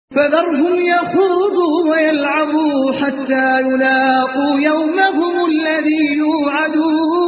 فذرهم يخوضوا ويلعبوا حتى يلاقوا يومهم الذي يوعدون